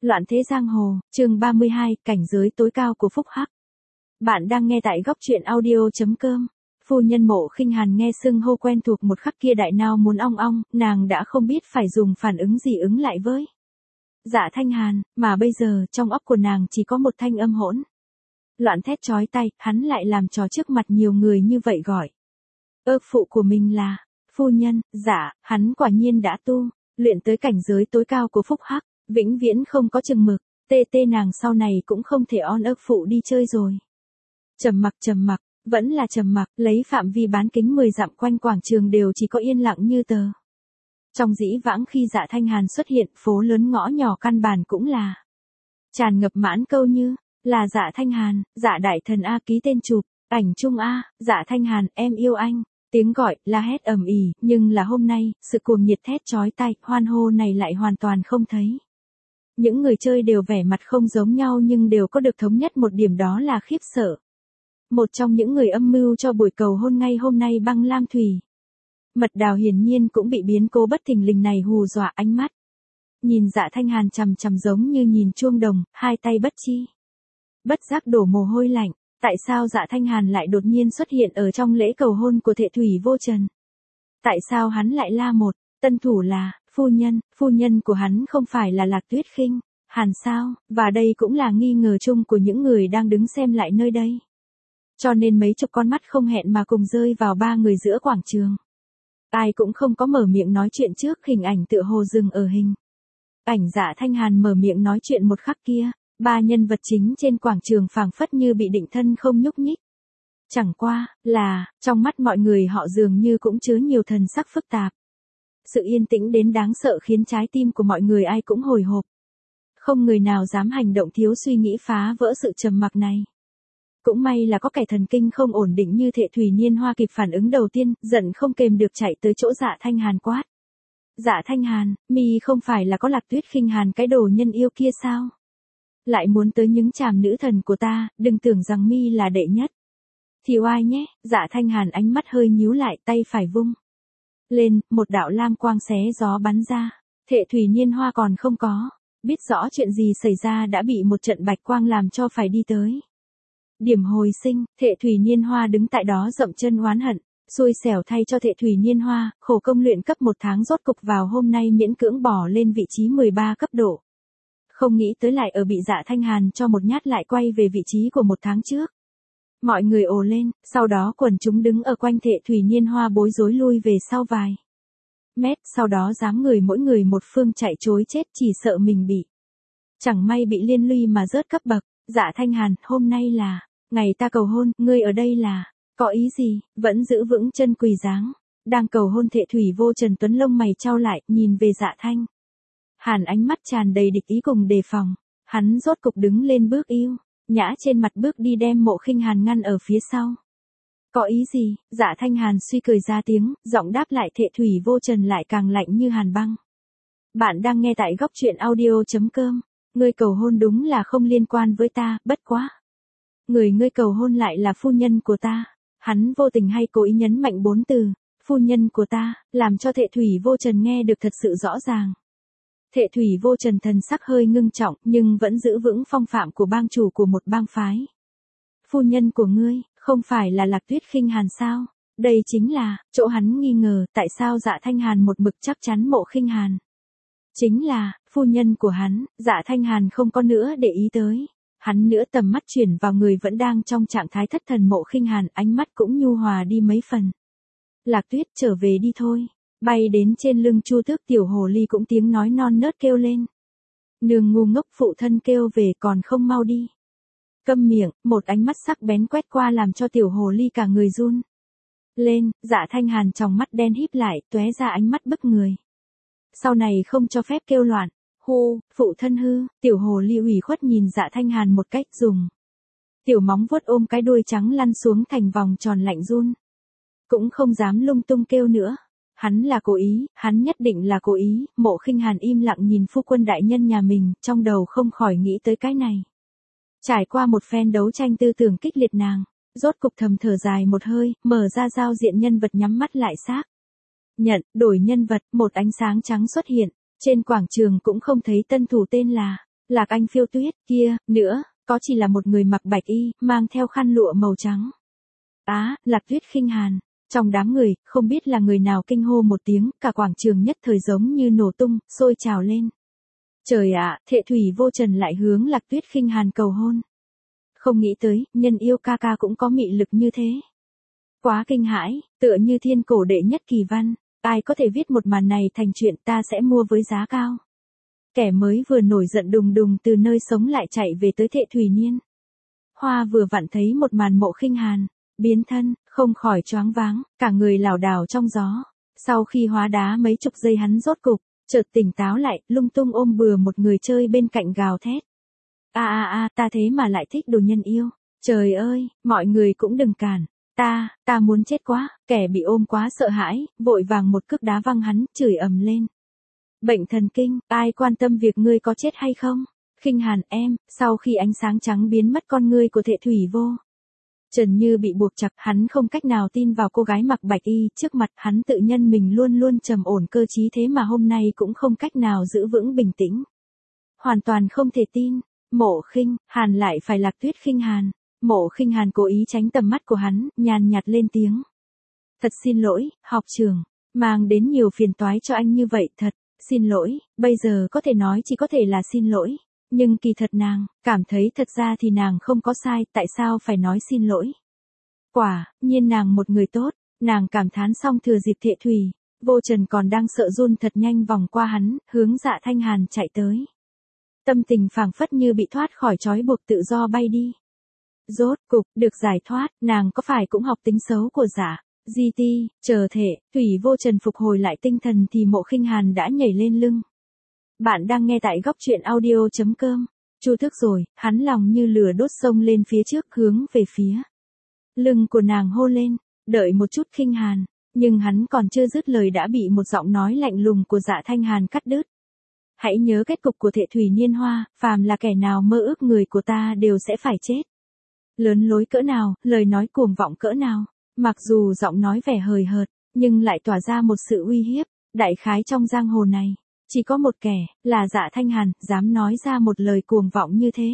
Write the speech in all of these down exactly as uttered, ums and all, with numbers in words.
Loạn thế giang hồ, chương ba mươi hai, cảnh giới tối cao của Phúc Hắc. Bạn đang nghe tại góc truyện audio.com. Phu nhân Mộ Khinh Hàn nghe xưng hô quen thuộc một khắc kia đại nao muốn ong ong, nàng đã không biết phải dùng phản ứng gì ứng lại với Dạ Thanh Hàn, mà bây giờ trong óc của nàng chỉ có một thanh âm hỗn loạn thét chói tai, hắn lại làm trò trước mặt nhiều người như vậy gọi ơ phụ của mình là phu nhân. Dạ, hắn quả nhiên đã tu luyện tới cảnh giới tối cao của Phúc Hắc, vĩnh viễn không có chừng mực. Tê tê nàng sau này cũng không thể on ấp phụ đi chơi rồi. Trầm mặc trầm mặc, vẫn là trầm mặc, lấy phạm vi bán kính mười dặm quanh quảng trường đều chỉ có yên lặng như tờ. Trong dĩ vãng khi Dạ Thanh Hàn xuất hiện, phố lớn ngõ nhỏ căn bản cũng là tràn ngập mãn câu như là Dạ Thanh Hàn, Dạ đại thần a, ký tên chụp, ảnh chung a, Dạ Thanh Hàn, em yêu anh. Tiếng gọi, la hét ầm ĩ, nhưng là hôm nay, sự cuồng nhiệt thét chói tai, hoan hô này lại hoàn toàn không thấy. Những người chơi đều vẻ mặt không giống nhau nhưng đều có được thống nhất một điểm, đó là khiếp sợ. Một trong những người âm mưu cho buổi cầu hôn ngay hôm nay băng lam thủy. Mật Đào hiển nhiên cũng bị biến cố bất thình lình này hù dọa, ánh mắt nhìn Dạ Thanh Hàn chằm chằm giống như nhìn chuông đồng, hai tay bất chi bất giác đổ mồ hôi lạnh. Tại sao Dạ Thanh Hàn lại đột nhiên xuất hiện ở trong lễ cầu hôn của Thệ Thủy Vô Trần? Tại sao hắn lại la một tân thủ là phu nhân, phu nhân của hắn không phải là Lạc Tuyết Khinh Hàn sao? Và đây cũng là nghi ngờ chung của những người đang đứng xem lại nơi đây. Cho nên mấy chục con mắt không hẹn mà cùng rơi vào ba người giữa quảng trường. Ai cũng không có mở miệng nói chuyện trước, hình ảnh tựa hồ dừng ở hình ảnh Dạ Thanh Hàn mở miệng nói chuyện một khắc kia. Ba nhân vật chính trên quảng trường phảng phất như bị định thân không nhúc nhích. Chẳng qua là, trong mắt mọi người họ dường như cũng chứa nhiều thần sắc phức tạp. Sự yên tĩnh đến đáng sợ khiến trái tim của mọi người ai cũng hồi hộp. Không người nào dám hành động thiếu suy nghĩ phá vỡ sự trầm mặc này. Cũng may là có kẻ thần kinh không ổn định như Thệ Thủy Niên Hoa kịp phản ứng đầu tiên, giận không kềm được chạy tới chỗ Dạ Thanh Hàn quát. Dạ Thanh Hàn, mi không phải là có Lạc Tuyết Khinh Hàn cái đồ nhân yêu kia sao? Lại muốn tới những chàm nữ thần của ta, đừng tưởng rằng mi là đệ nhất thì oai nhé. Dạ Thanh Hàn ánh mắt hơi nhíu lại, tay phải vung lên, một đạo lam quang xé gió bắn ra. Thệ Thủy Niên Hoa còn không có biết rõ chuyện gì xảy ra đã bị một trận bạch quang làm cho phải đi tới điểm hồi sinh. Thệ Thủy Niên Hoa đứng tại đó dậm chân oán hận, xui xẻo thay cho Thệ Thủy Niên Hoa, khổ công luyện cấp một tháng rốt cục vào hôm nay miễn cưỡng bỏ lên vị trí mười ba cấp độ. Không nghĩ tới lại ở bị Dạ Thanh Hàn cho một nhát lại quay về vị trí của một tháng trước. Mọi người ồ lên, sau đó quần chúng đứng ở quanh Thệ Thủy Niên Hoa bối rối lui về sau vài mét, sau đó dám người mỗi người một phương chạy trối chết, chỉ sợ mình bị chẳng may bị liên lụy mà rớt cấp bậc. Dạ Thanh Hàn, hôm nay là ngày ta cầu hôn, ngươi ở đây là có ý gì? Vẫn giữ vững chân quỳ dáng đang cầu hôn Thệ Thủy Vô Trần Tuấn lông mày chau lại, nhìn về Dạ Thanh Hàn ánh mắt tràn đầy địch ý cùng đề phòng. Hắn rốt cục đứng lên bước yêu nhã trên mặt bước đi, đem Mộ Khinh Hàn ngăn ở phía sau. Có ý gì? Dạ Thanh Hàn suy cười ra tiếng, giọng đáp lại. Thệ Thủy Vô Trần lại càng lạnh như hàn băng. Bạn đang nghe tại góc truyện audio.com. Ngươi cầu hôn đúng là không liên quan với ta, bất quá người ngươi cầu hôn lại là phu nhân của ta. Hắn vô tình hay cố ý nhấn mạnh bốn từ phu nhân của ta, làm cho Thệ Thủy Vô Trần nghe được thật sự rõ ràng. Thệ Thủy Vô Trần thần sắc hơi ngưng trọng, nhưng vẫn giữ vững phong phạm của bang chủ của một bang phái. Phu nhân của ngươi, không phải là Lạc Tuyết Khinh Hàn sao? Đây chính là chỗ hắn nghi ngờ, tại sao Dạ Thanh Hàn một mực chắc chắn Mộ Khinh Hàn chính là phu nhân của hắn. Dạ Thanh Hàn không có nữa để ý tới hắn nữa, tầm mắt chuyển vào người vẫn đang trong trạng thái thất thần Mộ Khinh Hàn, ánh mắt cũng nhu hòa đi mấy phần. Lạc Tuyết, trở về đi thôi. Bay đến trên lưng Chu Tước, tiểu hồ ly cũng tiếng nói non nớt kêu lên. Nương ngu ngốc, phụ thân kêu về còn không mau đi. Câm miệng, một ánh mắt sắc bén quét qua làm cho tiểu hồ ly cả người run lên. Dạ Thanh Hàn tròng mắt đen híp lại, tóe ra ánh mắt bức người. Sau này không cho phép kêu loạn. Hu, phụ thân hư. Tiểu hồ ly ủy khuất nhìn Dạ Thanh Hàn một cách, dùng tiểu móng vuốt ôm cái đuôi trắng lăn xuống thành vòng tròn lạnh run. Cũng không dám lung tung kêu nữa. Hắn là cố ý, hắn nhất định là cố ý. Mộ Khinh Hàn im lặng nhìn phu quân đại nhân nhà mình, trong đầu không khỏi nghĩ tới cái này. Trải qua một phen đấu tranh tư tưởng kích liệt, nàng rốt cục thầm thở dài một hơi, mở ra giao diện nhân vật, nhắm mắt lại xác nhận, đổi nhân vật. Một ánh sáng trắng xuất hiện trên quảng trường, cũng không thấy tân thủ tên là Lạc Anh Phiêu Tuyết, kia, nữa, có chỉ là một người mặc bạch y, mang theo khăn lụa màu trắng. Á, Lạc Tuyết khinh hàn. Trong đám người, không biết là người nào kinh hô một tiếng, cả quảng trường nhất thời giống như nổ tung, sôi trào lên. Trời ạ, Thệ Thủy Vô Trần lại hướng Lạc Tuyết khinh hàn cầu hôn. Không nghĩ tới, nhân yêu ca ca cũng có mị lực như thế. Quá kinh hãi, tựa như thiên cổ đệ nhất kỳ văn, ai có thể viết một màn này thành chuyện ta sẽ mua với giá cao. Kẻ mới vừa nổi giận đùng đùng từ nơi sống lại chạy về tới Thệ Thủy Niên. Hoa vừa vặn thấy một màn Mộ Khinh Hàn, biến thân, không khỏi choáng váng, cả người lảo đảo trong gió. Sau khi hóa đá mấy chục giây hắn rốt cục, chợt tỉnh táo lại, lung tung ôm bừa một người chơi bên cạnh gào thét. A a a, ta thế mà lại thích đồ nhân yêu. Trời ơi, mọi người cũng đừng cản. Ta, ta muốn chết quá, kẻ bị ôm quá sợ hãi, vội vàng một cước đá văng hắn, chửi ầm lên. Bệnh thần kinh, ai quan tâm việc ngươi có chết hay không? Khinh Hàn em, sau khi ánh sáng trắng biến mất con ngươi của Thệ Thủy Vô Trần như bị buộc chặt, hắn không cách nào tin vào cô gái mặc bạch y trước mặt, hắn tự nhân mình luôn luôn trầm ổn cơ trí thế mà hôm nay cũng không cách nào giữ vững bình tĩnh. Hoàn toàn không thể tin, Mộ Khinh Hàn lại phải Lạc Tuyết khinh Hàn. Mộ Khinh Hàn cố ý tránh tầm mắt của hắn, nhàn nhạt lên tiếng. Thật xin lỗi, học trưởng, mang đến nhiều phiền toái cho anh như vậy thật, xin lỗi, bây giờ có thể nói chỉ có thể là xin lỗi. Nhưng kỳ thật nàng, cảm thấy thật ra thì nàng không có sai, tại sao phải nói xin lỗi. Quả, nhiên nàng một người tốt, nàng cảm thán xong thừa dịp Thệ Thủy Vô Trần còn đang sợ run thật nhanh vòng qua hắn, hướng Dạ Thanh Hàn chạy tới. Tâm tình phảng phất như bị thoát khỏi trói buộc tự do bay đi. Rốt cục, được giải thoát, nàng có phải cũng học tính xấu của Dạ Di Ti, chờ Thệ Thủy Vô Trần phục hồi lại tinh thần thì Mộ Khinh Hàn đã nhảy lên lưng. Bạn đang nghe tại góc truyện audio chấm com. Chu thức rồi, hắn lòng như lửa đốt sông lên phía trước hướng về phía lưng của nàng hô lên, đợi một chút Khinh Hàn, nhưng hắn còn chưa dứt lời đã bị một giọng nói lạnh lùng của Dạ Thanh Hàn cắt đứt. Hãy nhớ kết cục của Thệ Thủy Niên Hoa, phàm là kẻ nào mơ ước người của ta đều sẽ phải chết. Lớn lối cỡ nào, lời nói cuồng vọng cỡ nào, mặc dù giọng nói vẻ hời hợt, nhưng lại tỏa ra một sự uy hiếp, đại khái trong giang hồ này. Chỉ có một kẻ, là Dạ Thanh Hàn, dám nói ra một lời cuồng vọng như thế.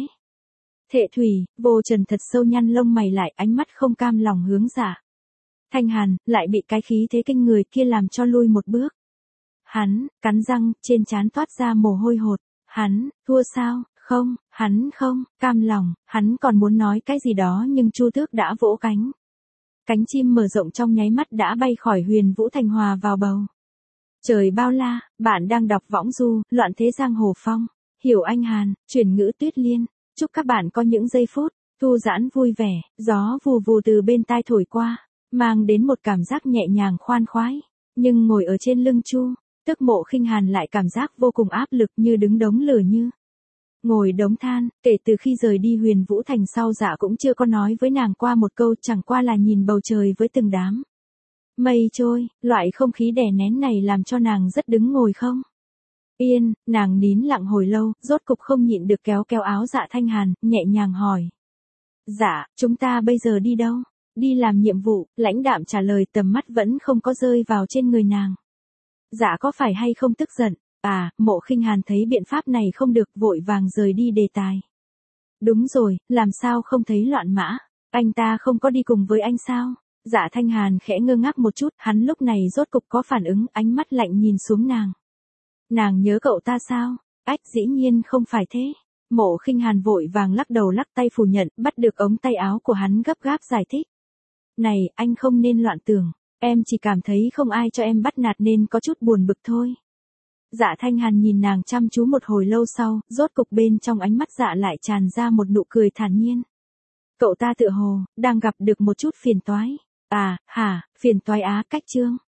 Thệ Thủy Vô Trần thật sâu nhăn lông mày lại, ánh mắt không cam lòng hướng Dạ Thanh Hàn, lại bị cái khí thế kinh người kia làm cho lui một bước. Hắn, cắn răng, trên trán toát ra mồ hôi hột. Hắn, thua sao? Không, hắn không, cam lòng, hắn còn muốn nói cái gì đó nhưng Chu Tước đã vỗ cánh. Cánh chim mở rộng trong nháy mắt đã bay khỏi Huyền Vũ Thành hòa vào bầu. Trời bao la, bạn đang đọc võng du, loạn thế giang hồ phong. Hiểu Anh Hàn, chuyển ngữ Tuyết Liên. Chúc các bạn có những giây phút thư giãn vui vẻ, gió vù vù từ bên tai thổi qua, mang đến một cảm giác nhẹ nhàng khoan khoái. Nhưng ngồi ở trên lưng Chu, tức Mộ Khinh Hàn lại cảm giác vô cùng áp lực như đứng đống lửa như ngồi đống than. Kể từ khi rời đi Huyền Vũ Thành sau Dạ cũng chưa có nói với nàng qua một câu, chẳng qua là nhìn bầu trời với từng đám mây trôi, loại không khí đè nén này làm cho nàng rất đứng ngồi không yên, nàng nín lặng hồi lâu, rốt cục không nhịn được kéo kéo áo Dạ Thanh Hàn, nhẹ nhàng hỏi. Dạ, chúng ta bây giờ đi đâu? Đi làm nhiệm vụ, lãnh đạm trả lời, tầm mắt vẫn không có rơi vào trên người nàng. Dạ có phải hay không tức giận? À, Mộ Khinh Hàn thấy biện pháp này không được, vội vàng rời đi đề tài. Đúng rồi, làm sao không thấy loạn mã? Anh ta không có đi cùng với anh sao? Dạ Thanh Hàn khẽ ngơ ngác một chút, hắn lúc này rốt cục có phản ứng, ánh mắt lạnh nhìn xuống nàng. Nàng nhớ cậu ta sao? Ách, dĩ nhiên không phải thế. Mộ Khinh Hàn vội vàng lắc đầu lắc tay phủ nhận, bắt được ống tay áo của hắn gấp gáp giải thích. Này, anh không nên loạn tưởng, em chỉ cảm thấy không ai cho em bắt nạt nên có chút buồn bực thôi. Dạ Thanh Hàn nhìn nàng chăm chú một hồi lâu sau, rốt cục bên trong ánh mắt Dạ lại tràn ra một nụ cười thản nhiên. Cậu ta tựa hồ đang gặp được một chút phiền toái. À, hả, phiền toái á, cách chương.